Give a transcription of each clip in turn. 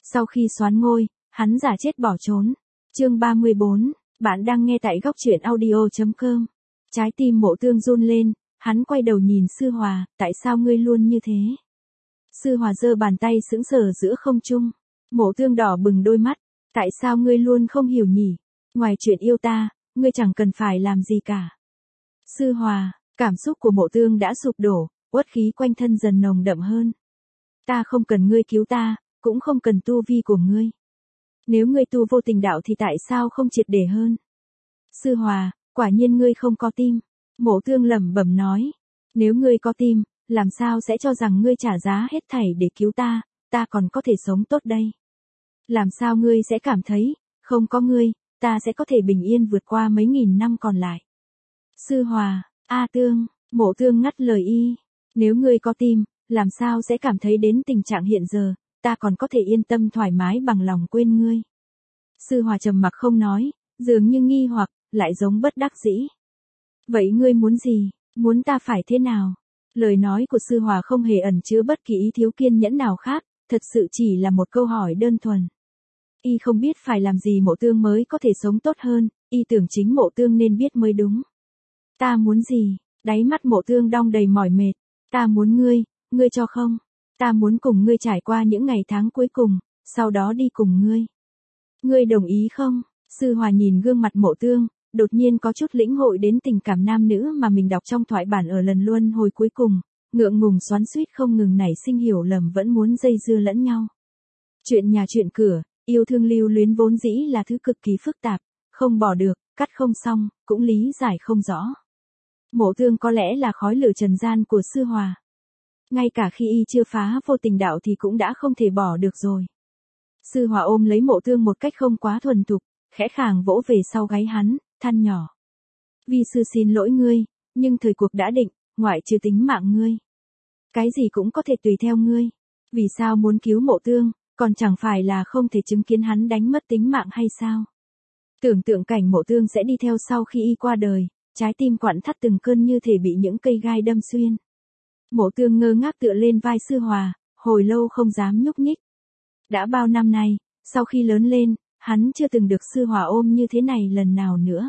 Sau khi soán ngôi, hắn giả chết bỏ trốn. Chương 34, bạn đang nghe tại góc truyện audio.com. Trái tim Mộ Tương run lên, hắn quay đầu nhìn Sư Hòa, tại sao ngươi luôn như thế? Sư Hòa giơ bàn tay sững sờ giữa không trung. Mộ Tương đỏ bừng đôi mắt, tại sao ngươi luôn không hiểu nhỉ? Ngoài chuyện yêu ta, ngươi chẳng cần phải làm gì cả. Sư Hòa, cảm xúc của Mộ Tương đã sụp đổ, uất khí quanh thân dần nồng đậm hơn. Ta không cần ngươi cứu ta, cũng không cần tu vi của ngươi. Nếu ngươi tu vô tình đạo thì tại sao không triệt để hơn? Sư Hòa, quả nhiên ngươi không có tim. Mộ Tương lẩm bẩm nói. Nếu ngươi có tim, làm sao sẽ cho rằng ngươi trả giá hết thảy để cứu ta, ta còn có thể sống tốt đây. Làm sao ngươi sẽ cảm thấy, không có ngươi, ta sẽ có thể bình yên vượt qua mấy nghìn năm còn lại. Sư Hòa, Tương, Mộ Tương ngắt lời y. Nếu ngươi có tim, làm sao sẽ cảm thấy đến tình trạng hiện giờ, ta còn có thể yên tâm thoải mái bằng lòng quên ngươi. Sư Hòa trầm mặc không nói, dường như nghi hoặc, lại giống bất đắc dĩ. Vậy ngươi muốn gì, muốn ta phải thế nào? Lời nói của Sư Hòa không hề ẩn chứa bất kỳ ý thiếu kiên nhẫn nào khác, thật sự chỉ là một câu hỏi đơn thuần. Y không biết phải làm gì Mộ Tương mới có thể sống tốt hơn, y tưởng chính Mộ Tương nên biết mới đúng. Ta muốn gì? Đáy mắt Mộ Tương đong đầy mỏi mệt. Ta muốn ngươi, ngươi cho không? Ta muốn cùng ngươi trải qua những ngày tháng cuối cùng, sau đó đi cùng ngươi. Ngươi đồng ý không? Sư Hòa nhìn gương mặt Mộ Tương, đột nhiên có chút lĩnh hội đến tình cảm nam nữ mà mình đọc trong thoại bản ở lần luân hồi cuối cùng, ngượng ngùng xoắn xuýt không ngừng nảy sinh hiểu lầm vẫn muốn dây dưa lẫn nhau. Chuyện nhà chuyện cửa, yêu thương lưu luyến vốn dĩ là thứ cực kỳ phức tạp, không bỏ được, cắt không xong, cũng lý giải không rõ. Mộ Tương có lẽ là khói lửa trần gian của Sư Hòa. Ngay cả khi y chưa phá vô tình đạo thì cũng đã không thể bỏ được rồi. Sư Hòa ôm lấy Mộ Tương một cách không quá thuần thục, khẽ khàng vỗ về sau gáy hắn, than nhỏ. Vi sư xin lỗi ngươi, nhưng thời cuộc đã định, ngoại trừ tính mạng ngươi. Cái gì cũng có thể tùy theo ngươi. Vì sao muốn cứu Mộ Tương, còn chẳng phải là không thể chứng kiến hắn đánh mất tính mạng hay sao? Tưởng tượng cảnh Mộ Tương sẽ đi theo sau khi y qua đời, trái tim quặn thắt từng cơn như thể bị những cây gai đâm xuyên. Mộ Tương ngơ ngác tựa lên vai Sư Hòa, hồi lâu không dám nhúc nhích. Đã bao năm nay, sau khi lớn lên, hắn chưa từng được Sư Hòa ôm như thế này lần nào nữa.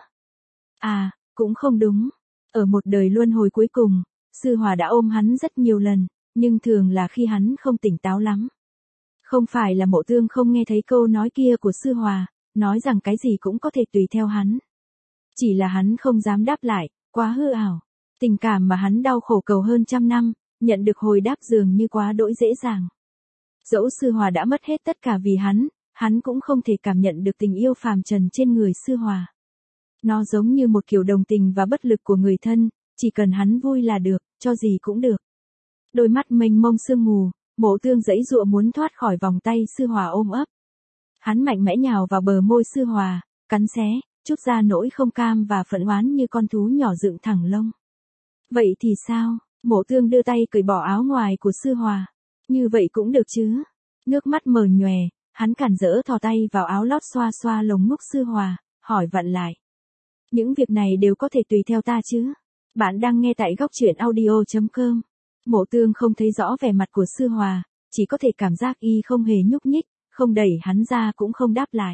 Cũng không đúng. Ở một đời luân hồi cuối cùng, Sư Hòa đã ôm hắn rất nhiều lần, nhưng thường là khi hắn không tỉnh táo lắm. Không phải là Mộ Tương không nghe thấy câu nói kia của Sư Hòa, nói rằng cái gì cũng có thể tùy theo hắn. Chỉ là hắn không dám đáp lại, quá hư ảo. Tình cảm mà hắn đau khổ cầu hơn trăm năm, nhận được hồi đáp dường như quá đỗi dễ dàng. Dẫu Sư Hòa đã mất hết tất cả vì hắn cũng không thể cảm nhận được tình yêu phàm trần trên người Sư Hòa. Nó giống như một kiểu đồng tình và bất lực của người thân, chỉ cần hắn vui là được, cho gì cũng được. Đôi mắt mênh mông sương mù, Mộ Tương giãy giụa muốn thoát khỏi vòng tay Sư Hòa ôm ấp. Hắn mạnh mẽ nhào vào bờ môi Sư Hòa, cắn xé, trút ra nỗi không cam và phẫn oán như con thú nhỏ dựng thẳng lông. Vậy thì sao? Mộ Tương đưa tay cởi bỏ áo ngoài của Sư Hòa. Như vậy cũng được chứ? Nước mắt mờ nhòe, hắn cản rỡ thò tay vào áo lót xoa xoa lồng ngực Sư Hòa, hỏi vặn lại. Những việc này đều có thể tùy theo ta chứ? Bạn đang nghe tại góc truyện audio.com. Mộ Tương không thấy rõ vẻ mặt của Sư Hòa, chỉ có thể cảm giác y không hề nhúc nhích, không đẩy hắn ra cũng không đáp lại.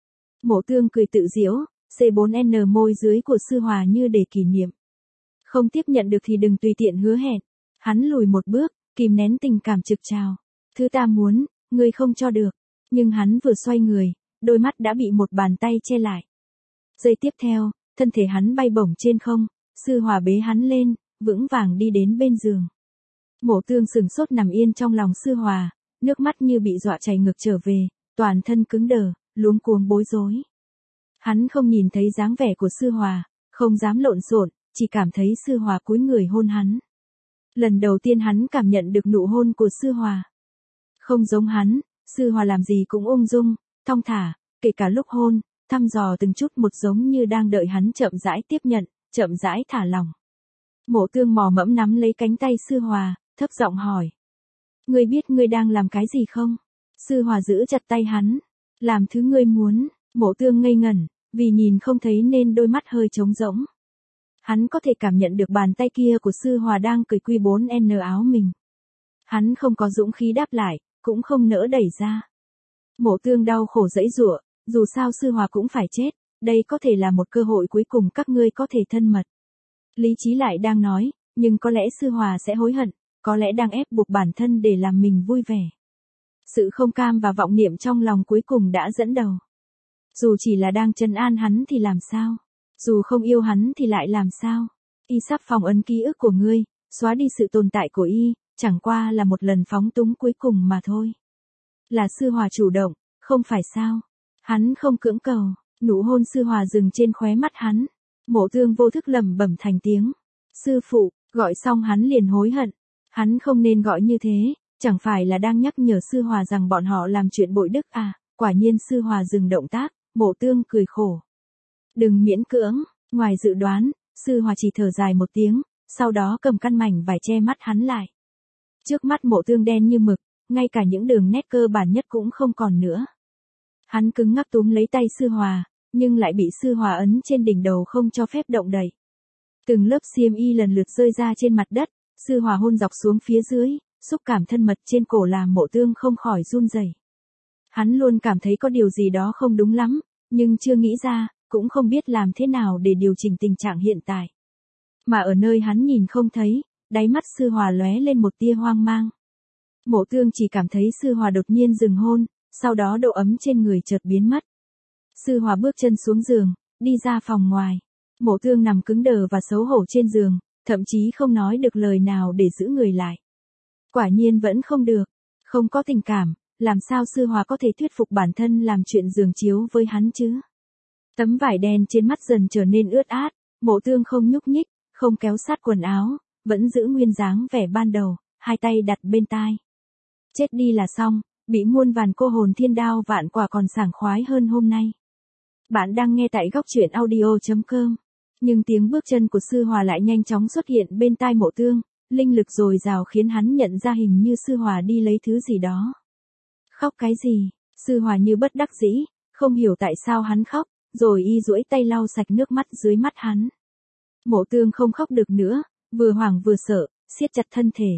Mộ Tương cười tự giễu, C4N môi dưới của Sư Hòa như để kỷ niệm. Không tiếp nhận được thì đừng tùy tiện hứa hẹn. Hắn lùi một bước, kìm nén tình cảm trực trào. Thứ ta muốn, ngươi không cho được. Nhưng hắn vừa xoay người, đôi mắt đã bị một bàn tay che lại. Giây tiếp theo, thân thể hắn bay bổng trên không, Sư Hòa bế hắn lên, vững vàng đi đến bên giường. Mộ Tương sừng sốt nằm yên trong lòng Sư Hòa, nước mắt như bị dọa chảy ngược trở về, toàn thân cứng đờ, luống cuống bối rối. Hắn không nhìn thấy dáng vẻ của Sư Hòa, không dám lộn xộn, chỉ cảm thấy Sư Hòa cúi người hôn hắn. Lần đầu tiên hắn cảm nhận được nụ hôn của Sư Hòa. Không giống hắn, Sư Hòa làm gì cũng ung dung, thong thả, kể cả lúc hôn, thăm dò từng chút một giống như đang đợi hắn chậm rãi tiếp nhận, chậm rãi thả lỏng. Mộ Tương mò mẫm nắm lấy cánh tay Sư Hòa, thấp giọng hỏi. Ngươi biết ngươi đang làm cái gì không? Sư Hòa giữ chặt tay hắn. Làm thứ ngươi muốn. Mộ Tương ngây ngẩn, vì nhìn không thấy nên đôi mắt hơi trống rỗng. Hắn có thể cảm nhận được bàn tay kia của Sư Hòa đang cởi Q4N áo mình. Hắn không có dũng khí đáp lại, cũng không nỡ đẩy ra. Mộ Tương đau khổ giãy giụa, dù sao Sư Hòa cũng phải chết, đây có thể là một cơ hội cuối cùng các ngươi có thể thân mật. Lý trí lại đang nói, nhưng có lẽ Sư Hòa sẽ hối hận, có lẽ đang ép buộc bản thân để làm mình vui vẻ. Sự không cam và vọng niệm trong lòng cuối cùng đã dẫn đầu. Dù chỉ là đang trấn an hắn thì làm sao? Dù không yêu hắn thì lại làm sao? Y sắp phong ấn ký ức của ngươi, xóa đi sự tồn tại của y, chẳng qua là một lần phóng túng cuối cùng mà thôi. Là Sư Hòa chủ động, không phải sao? Hắn không cưỡng cầu, nụ hôn Sư Hòa dừng trên khóe mắt hắn. Mộ Tương vô thức lẩm bẩm thành tiếng. Sư phụ, gọi xong hắn liền hối hận. Hắn không nên gọi như thế, chẳng phải là đang nhắc nhở Sư Hòa rằng bọn họ làm chuyện bội đức à? Quả nhiên Sư Hòa dừng động tác, Mộ Tương cười khổ. Đừng miễn cưỡng, ngoài dự đoán, Sư Hòa chỉ thở dài một tiếng, sau đó cầm căn mảnh vải che mắt hắn lại. Trước mắt Mộ Tương đen như mực, ngay cả những đường nét cơ bản nhất cũng không còn nữa. Hắn cứng ngắc túm lấy tay Sư Hòa, nhưng lại bị Sư Hòa ấn trên đỉnh đầu không cho phép động đậy. Từng lớp xiêm y lần lượt rơi ra trên mặt đất, Sư Hòa hôn dọc xuống phía dưới, xúc cảm thân mật trên cổ làm Mộ Tương không khỏi run rẩy. Hắn luôn cảm thấy có điều gì đó không đúng lắm, nhưng chưa nghĩ ra, cũng không biết làm thế nào để điều chỉnh tình trạng hiện tại. Mà ở nơi hắn nhìn không thấy, đáy mắt Sư Hòa lóe lên một tia hoang mang. Mộ Tương chỉ cảm thấy Sư Hòa đột nhiên dừng hôn, sau đó độ ấm trên người chợt biến mất. Sư Hòa bước chân xuống giường, đi ra phòng ngoài. Mộ Tương nằm cứng đờ và xấu hổ trên giường, thậm chí không nói được lời nào để giữ người lại. Quả nhiên vẫn không được, không có tình cảm, làm sao Sư Hòa có thể thuyết phục bản thân làm chuyện giường chiếu với hắn chứ? Tấm vải đen trên mắt dần trở nên ướt át, Mộ Tương không nhúc nhích, không kéo sát quần áo, vẫn giữ nguyên dáng vẻ ban đầu, hai tay đặt bên tai. Chết đi là xong, bị muôn vàn cô hồn thiên đao vạn quả còn sảng khoái hơn hôm nay. Bạn đang nghe tại góc truyện audio.com. Nhưng tiếng bước chân của Sư Hòa lại nhanh chóng xuất hiện bên tai Mộ Tương, linh lực dồi dào khiến hắn nhận ra hình như Sư Hòa đi lấy thứ gì đó. Khóc cái gì? Sư Hòa như bất đắc dĩ, không hiểu tại sao hắn khóc, rồi y duỗi tay lau sạch nước mắt dưới mắt hắn. Mộ Tương không khóc được nữa, vừa hoảng vừa sợ, siết chặt thân thể.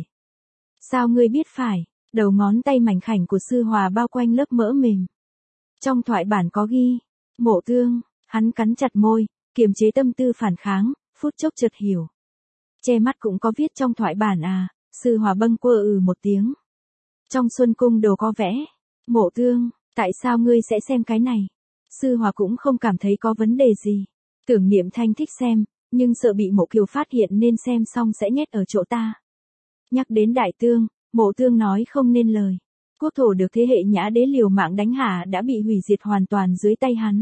Sao ngươi biết phải? Đầu ngón tay mảnh khảnh của Sư Hòa bao quanh lớp mỡ mềm. Trong thoại bản có ghi, Mộ Tương, hắn cắn chặt môi, kiềm chế tâm tư phản kháng, phút chốc chợt hiểu. Che mắt cũng có viết trong thoại bản à? Sư Hòa bâng quơ một tiếng. Trong Xuân Cung đồ có vẽ. Mộ Tương, tại sao ngươi sẽ xem cái này? Sư Hòa cũng không cảm thấy có vấn đề gì. Tưởng Niệm Thanh thích xem, nhưng sợ bị Mộ Kiều phát hiện nên xem xong sẽ nhét ở chỗ ta. Nhắc đến Đại Tương, Mộ Tương nói không nên lời. Quốc thổ được thế hệ Nhã Đế liều mạng đánh hạ đã bị hủy diệt hoàn toàn dưới tay hắn.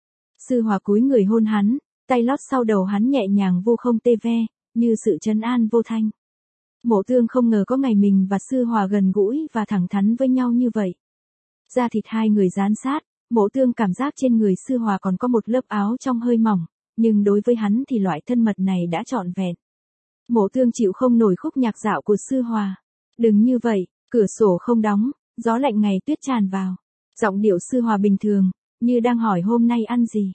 Sư Hòa cúi người hôn hắn, tay lót sau đầu hắn nhẹ nhàng vô không tê ve, như sự trấn an vô thanh. Mộ Tương không ngờ có ngày mình và Sư Hòa gần gũi và thẳng thắn với nhau như vậy. Da thịt hai người dán sát, Mộ Tương cảm giác trên người Sư Hòa còn có một lớp áo trong hơi mỏng, nhưng đối với hắn thì loại thân mật này đã trọn vẹn. Mộ Tương chịu không nổi khúc nhạc dạo của Sư Hòa. Đừng như vậy, cửa sổ không đóng, gió lạnh ngày tuyết tràn vào. Giọng điệu Sư Hòa bình thường, như đang hỏi hôm nay ăn gì.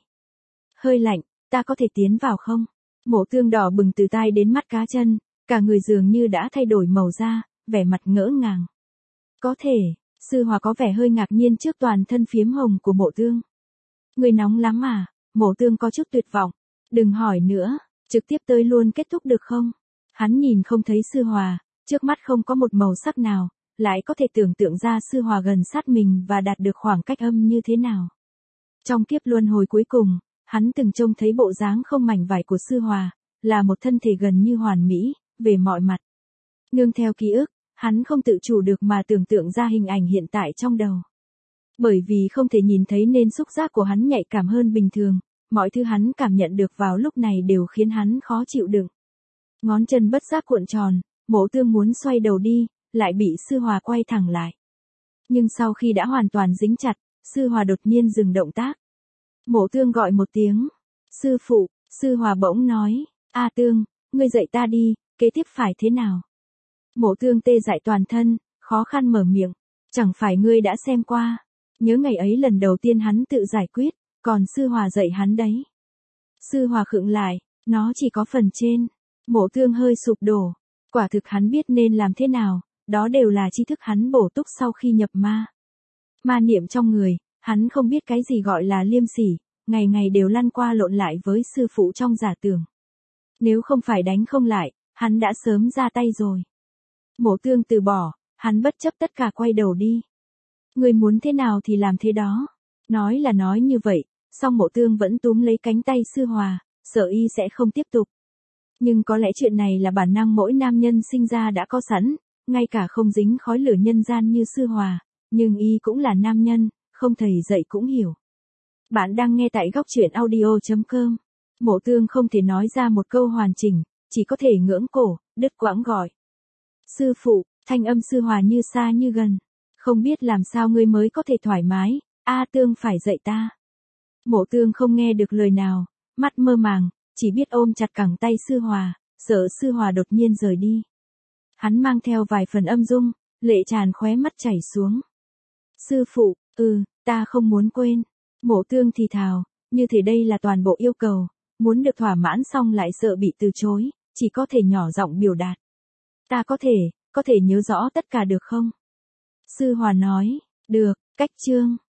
Hơi lạnh, ta có thể tiến vào không? Mộ Tương đỏ bừng từ tai đến mắt cá chân, cả người dường như đã thay đổi màu da, vẻ mặt ngỡ ngàng. Có thể, Sư Hòa có vẻ hơi ngạc nhiên trước toàn thân phiếm hồng của Mộ Tương. Người nóng lắm à? Mộ Tương có chút tuyệt vọng. Đừng hỏi nữa, trực tiếp tới luôn kết thúc được không? Hắn nhìn không thấy Sư Hòa, trước mắt không có một màu sắc nào, lại có thể tưởng tượng ra Sư Hòa gần sát mình và đạt được khoảng cách âm như thế nào. Trong kiếp luân hồi cuối cùng, hắn từng trông thấy bộ dáng không mảnh vải của Sư Hòa, là một thân thể gần như hoàn mỹ, về mọi mặt. Nương theo ký ức, hắn không tự chủ được mà tưởng tượng ra hình ảnh hiện tại trong đầu. Bởi vì không thể nhìn thấy nên xúc giác của hắn nhạy cảm hơn bình thường, mọi thứ hắn cảm nhận được vào lúc này đều khiến hắn khó chịu đựng. Ngón chân bất giác cuộn tròn, Mộ Tương muốn xoay đầu đi, lại bị Sư Hòa quay thẳng lại. Nhưng sau khi đã hoàn toàn dính chặt, Sư Hòa đột nhiên dừng động tác. Mộ Tương gọi một tiếng. Sư phụ, Sư Hòa bỗng nói, A Tương, ngươi dạy ta đi, kế tiếp phải thế nào? Mộ Tương tê dại toàn thân, khó khăn mở miệng. Chẳng phải ngươi đã xem qua. Nhớ ngày ấy lần đầu tiên hắn tự giải quyết, còn Sư Hòa dạy hắn đấy. Sư Hòa khựng lại, nó chỉ có phần trên. Mộ Tương hơi sụp đổ. Quả thực hắn biết nên làm thế nào, đó đều là tri thức hắn bổ túc sau khi nhập ma. Ma niệm trong người, hắn không biết cái gì gọi là liêm sỉ, ngày ngày đều lăn qua lộn lại với sư phụ trong giả tưởng. Nếu không phải đánh không lại, hắn đã sớm ra tay rồi. Mộ Tương từ bỏ, hắn bất chấp tất cả quay đầu đi. Người muốn thế nào thì làm thế đó. Nói là nói như vậy, song Mộ Tương vẫn túm lấy cánh tay Sư Hòa, sợ y sẽ không tiếp tục. Nhưng có lẽ chuyện này là bản năng mỗi nam nhân sinh ra đã có sẵn, ngay cả không dính khói lửa nhân gian như Sư Hòa, nhưng y cũng là nam nhân, không thầy dạy cũng hiểu. Bạn đang nghe tại góc truyện audio.com. Mộ Tương không thể nói ra một câu hoàn chỉnh, chỉ có thể ngưỡng cổ, đứt quãng gọi. Sư phụ, thanh âm Sư Hòa như xa như gần. Không biết làm sao ngươi mới có thể thoải mái, Tương phải dạy ta. Mộ Tương không nghe được lời nào, mắt mơ màng, chỉ biết ôm chặt cẳng tay Sư Hòa, sợ Sư Hòa đột nhiên rời đi. Hắn mang theo vài phần âm dung, lệ tràn khóe mắt chảy xuống. Sư phụ, ta không muốn quên. Mộ Tương thì thào, như thể đây là toàn bộ yêu cầu, muốn được thỏa mãn xong lại sợ bị từ chối, chỉ có thể nhỏ giọng biểu đạt. Ta có thể nhớ rõ tất cả được không? Sư Hòa nói, được, cách chương.